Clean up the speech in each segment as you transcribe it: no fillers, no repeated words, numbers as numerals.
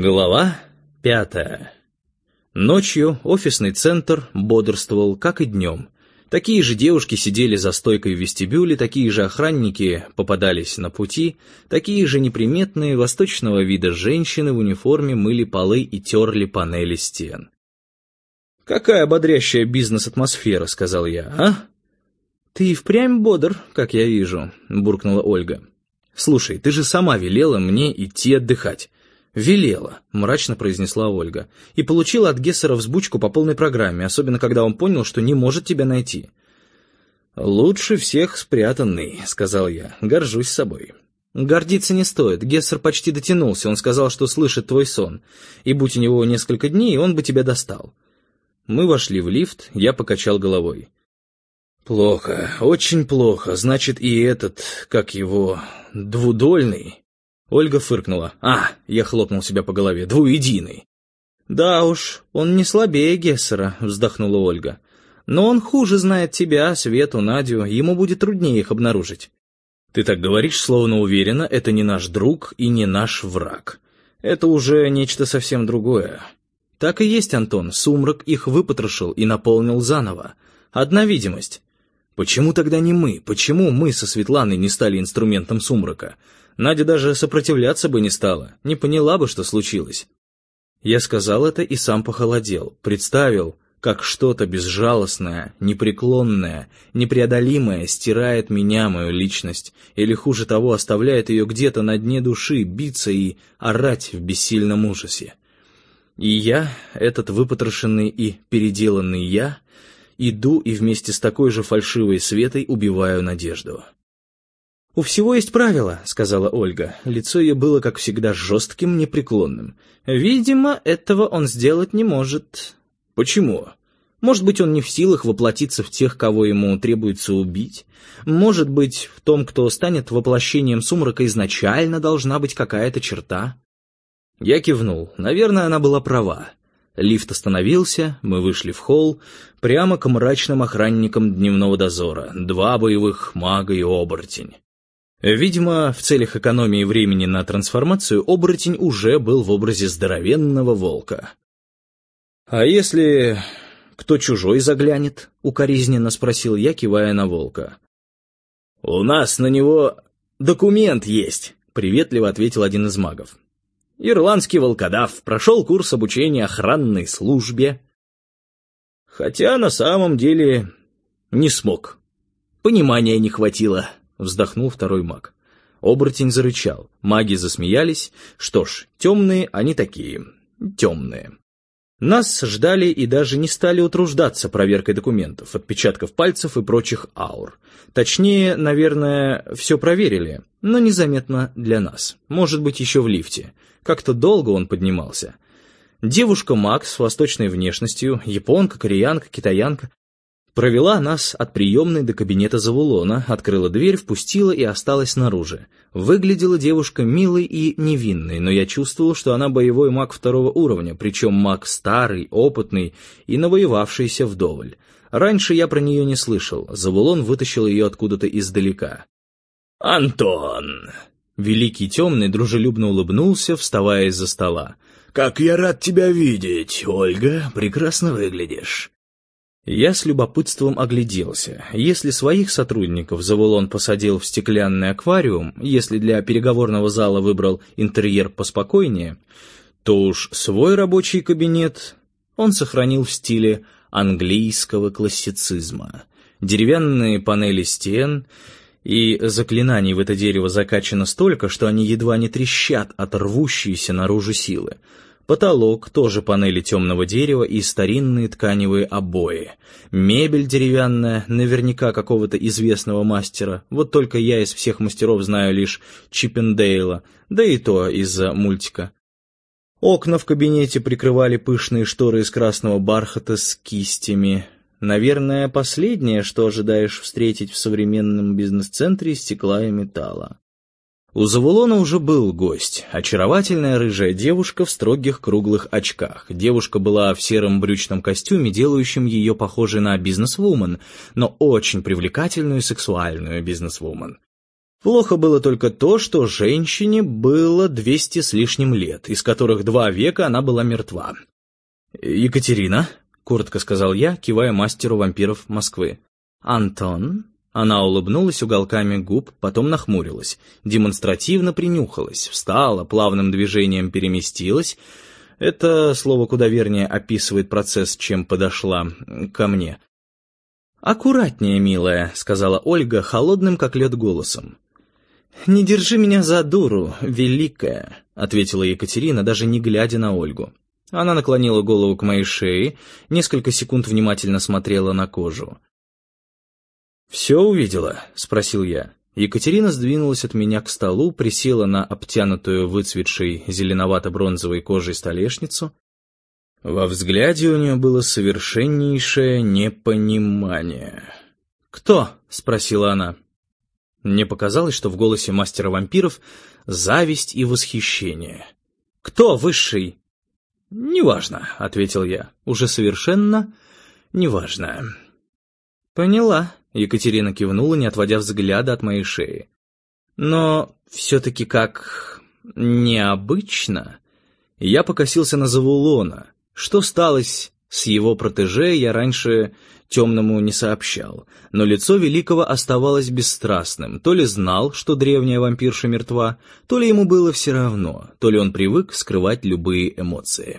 Глава 5. Ночью офисный центр бодрствовал, как и днем. Такие же девушки сидели за стойкой в вестибюле, такие же охранники попадались на пути, такие же неприметные восточного вида женщины в униформе мыли полы и терли панели стен. «Какая бодрящая бизнес-атмосфера», — сказал я, — «а?» «Ты и впрямь бодр, как я вижу», — буркнула Ольга. «Слушай, ты же сама велела мне идти отдыхать». «Велела», — мрачно произнесла Ольга, «и получила от Гессера взбучку по полной программе, особенно когда он понял, что не может тебя найти». «Лучше всех спрятанный», — сказал я, — «горжусь собой». «Гордиться не стоит, Гессер почти дотянулся, он сказал, что слышит твой сон, и будь у него несколько дней, он бы тебя достал». Мы вошли в лифт, я покачал головой. «Плохо, очень плохо, значит, и этот, как его, двудольный...» Ольга фыркнула. Я хлопнул себя по голове. «Двуединый». «Да уж, он не слабее Гессера», — вздохнула Ольга. «Но он хуже знает тебя, Свету, Надю, ему будет труднее их обнаружить». «Ты так говоришь, словно уверена, это не наш друг и не наш враг. Это уже нечто совсем другое». «Так и есть, Антон, сумрак их выпотрошил и наполнил заново. Одна видимость». «Почему тогда не мы? Почему мы со Светланой не стали инструментом сумрака? Надя даже сопротивляться бы не стала, не поняла бы, что случилось». Я сказал это и сам похолодел, представил, как что-то безжалостное, непреклонное, непреодолимое стирает меня, мою личность, или, хуже того, оставляет ее где-то на дне души биться и орать в бессильном ужасе. И я, этот выпотрошенный и переделанный я, иду и вместе с такой же фальшивой Светой убиваю надежду. «У всего есть правила», — сказала Ольга. Лицо ее было, как всегда, жестким, непреклонным. «Видимо, этого он сделать не может». «Почему?» «Может быть, он не в силах воплотиться в тех, кого ему требуется убить? Может быть, в том, кто станет воплощением сумрака, изначально должна быть какая-то черта?» Я кивнул. Наверное, она была права. Лифт остановился, мы вышли в холл, прямо к мрачным охранникам дневного дозора. 2 боевых мага и оборотень. Видимо, в целях экономии времени на трансформацию оборотень уже был в образе здоровенного волка. «А если кто чужой заглянет?» — укоризненно спросил я, кивая на волка. «У нас на него документ есть», — приветливо ответил один из магов. «Ирландский волкодав, прошел курс обучения охранной службе». «Хотя на самом деле не смог. Понимания не хватило», — вздохнул второй маг. Оборотень зарычал, маги засмеялись. Что ж, темные они такие, темные. Нас ждали и даже не стали утруждаться проверкой документов, отпечатков пальцев и прочих аур. Точнее, наверное, все проверили, но незаметно для нас. Может быть, еще в лифте. Как-то долго он поднимался. Девушка-маг с восточной внешностью, японка, кореянка, китаянка, провела нас от приемной до кабинета Завулона, открыла дверь, впустила и осталась снаружи. Выглядела девушка милой и невинной, но я чувствовал, что она боевой маг 2-го уровня, причем маг старый, опытный и навоевавшийся вдоволь. Раньше я про нее не слышал, Завулон вытащил ее откуда-то издалека. «Антон!» Великий темный дружелюбно улыбнулся, вставая из-за стола. «Как я рад тебя видеть, Ольга, прекрасно выглядишь». Я с любопытством огляделся. Если своих сотрудников Завулон посадил в стеклянный аквариум, если для переговорного зала выбрал интерьер поспокойнее, то уж свой рабочий кабинет он сохранил в стиле английского классицизма. Деревянные панели стен, и заклинаний в это дерево закачано столько, что они едва не трещат от рвущейся наружу силы. Потолок, тоже панели темного дерева и старинные тканевые обои. Мебель деревянная, наверняка какого-то известного мастера. Вот только я из всех мастеров знаю лишь Чиппендейла, да и то из-за мультика. Окна в кабинете прикрывали пышные шторы из красного бархата с кистями. Наверное, последнее, что ожидаешь встретить в современном бизнес-центре из стекла и металла. У Завулона уже был гость, очаровательная рыжая девушка в строгих круглых очках. Девушка была в сером брючном костюме, делающем ее похожей на бизнесвумен, но очень привлекательную и сексуальную бизнесвумен. Плохо было только то, что женщине было 200 с лишним лет, из которых 2 века она была мертва. «Екатерина», — коротко сказал я, кивая мастеру вампиров Москвы. «Антон?» Она улыбнулась уголками губ, потом нахмурилась, демонстративно принюхалась, встала, плавным движением переместилась. Это слово куда вернее описывает процесс, чем подошла ко мне. «Аккуратнее, милая», — сказала Ольга холодным, как лед, голосом. «Не держи меня за дуру, великая», — ответила Екатерина, даже не глядя на Ольгу. Она наклонила голову к моей шее, несколько секунд внимательно смотрела на кожу. «Все увидела?» — спросил я. Екатерина сдвинулась от меня к столу, присела на обтянутую выцветшей зеленовато-бронзовой кожей столешницу. Во взгляде у нее было совершеннейшее непонимание. «Кто?» — спросила она. Мне показалось, что в голосе мастера вампиров зависть и восхищение. «Кто высший?» «Неважно», — ответил я. «Уже совершенно неважно». «Поняла», — Екатерина кивнула, не отводя взгляда от моей шеи. «Но все-таки как необычно». Я покосился на Завулона. Что сталось с его протеже, я раньше темному не сообщал, но лицо великого оставалось бесстрастным, то ли знал, что древняя вампирша мертва, то ли ему было все равно, то ли он привык скрывать любые эмоции.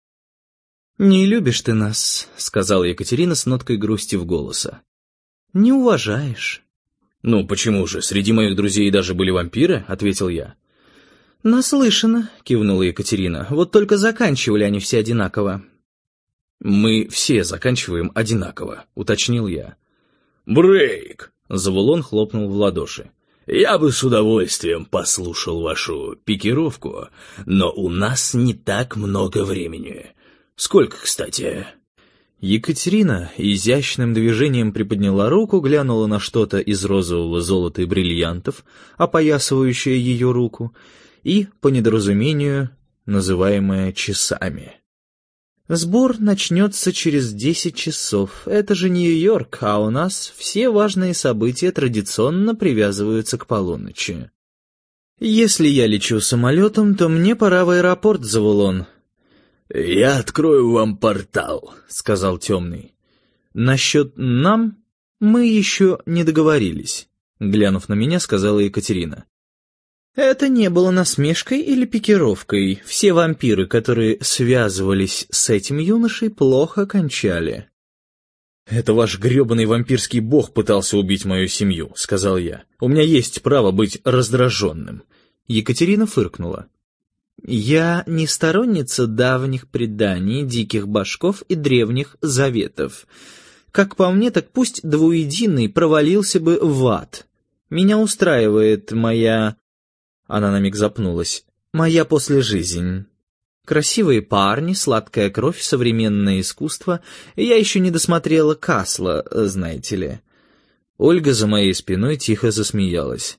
«Не любишь ты нас», — сказала Екатерина с ноткой грусти в голосе. «Не уважаешь». «Ну, почему же? Среди моих друзей даже были вампиры», — ответил я. «Наслышано», — кивнула Екатерина, — «вот только заканчивали они все одинаково». «Мы все заканчиваем одинаково», — уточнил я. «Брейк!» — Завулон хлопнул в ладоши. «Я бы с удовольствием послушал вашу пикировку, но у нас не так много времени. Сколько, кстати?» Екатерина изящным движением приподняла руку, глянула на что-то из розового золота и бриллиантов, опоясывающее ее руку, и, по недоразумению, называемое часами. «Сбор начнется через 10 часов. Это же Нью-Йорк, а у нас все важные события традиционно привязываются к полуночи. Если я лечу самолетом, то мне пора в аэропорт, Завулон». «Я открою вам портал», — сказал темный. «Насчет «нам» мы еще не договорились», — глянув на меня, сказала Екатерина. Это не было насмешкой или пикировкой. Все вампиры, которые связывались с этим юношей, плохо кончали. «Это ваш гребаный вампирский бог пытался убить мою семью», — сказал я. «У меня есть право быть раздраженным». Екатерина фыркнула. «Я не сторонница давних преданий, диких башков и древних заветов. Как по мне, так пусть двуединый провалился бы в ад. Меня устраивает моя...» Она на миг запнулась. «Моя послежизнь. Красивые парни, сладкая кровь, современное искусство. Я еще не досмотрела Касла, знаете ли». Ольга за моей спиной тихо засмеялась.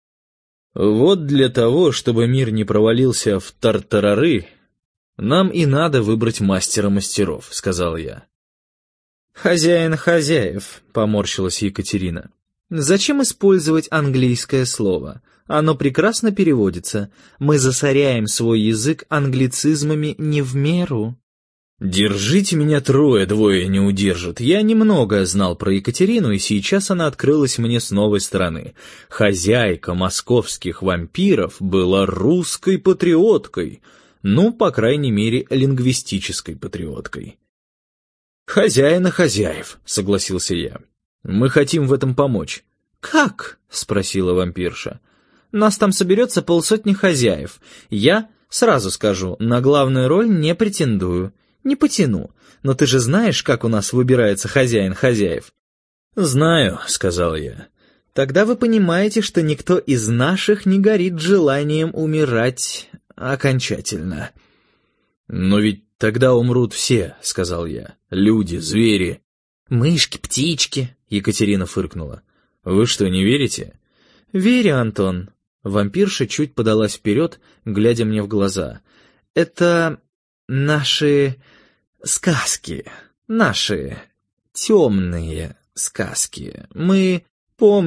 «Вот для того, чтобы мир не провалился в тартарары, нам и надо выбрать мастера мастеров», — сказал я. «Хозяин хозяев», — поморщилась Екатерина. «Зачем использовать английское слово? Оно прекрасно переводится. Мы засоряем свой язык англицизмами не в меру». «Держите меня трое, двое не удержат». Я немного знал про Екатерину, и сейчас она открылась мне с новой стороны. Хозяйка московских вампиров была русской патриоткой, ну, по крайней мере, лингвистической патриоткой. «Хозяина хозяев», — согласился я. «Мы хотим в этом помочь». «Как?» — спросила вампирша. «Нас там соберется 50 хозяев. Я, сразу скажу, на главную роль не претендую. Не потяну. Но ты же знаешь, как у нас выбирается хозяин хозяев?» «Знаю», — сказал я. «Тогда вы понимаете, что никто из наших не горит желанием умирать окончательно». «Но ведь тогда умрут все», — сказал я. «Люди, звери». «Мышки, птички», — Екатерина фыркнула. «Вы что, не верите?» «Верю, Антон». Вампирша чуть подалась вперед, глядя мне в глаза. «Это наши сказки, наши темные сказки. Мы помним».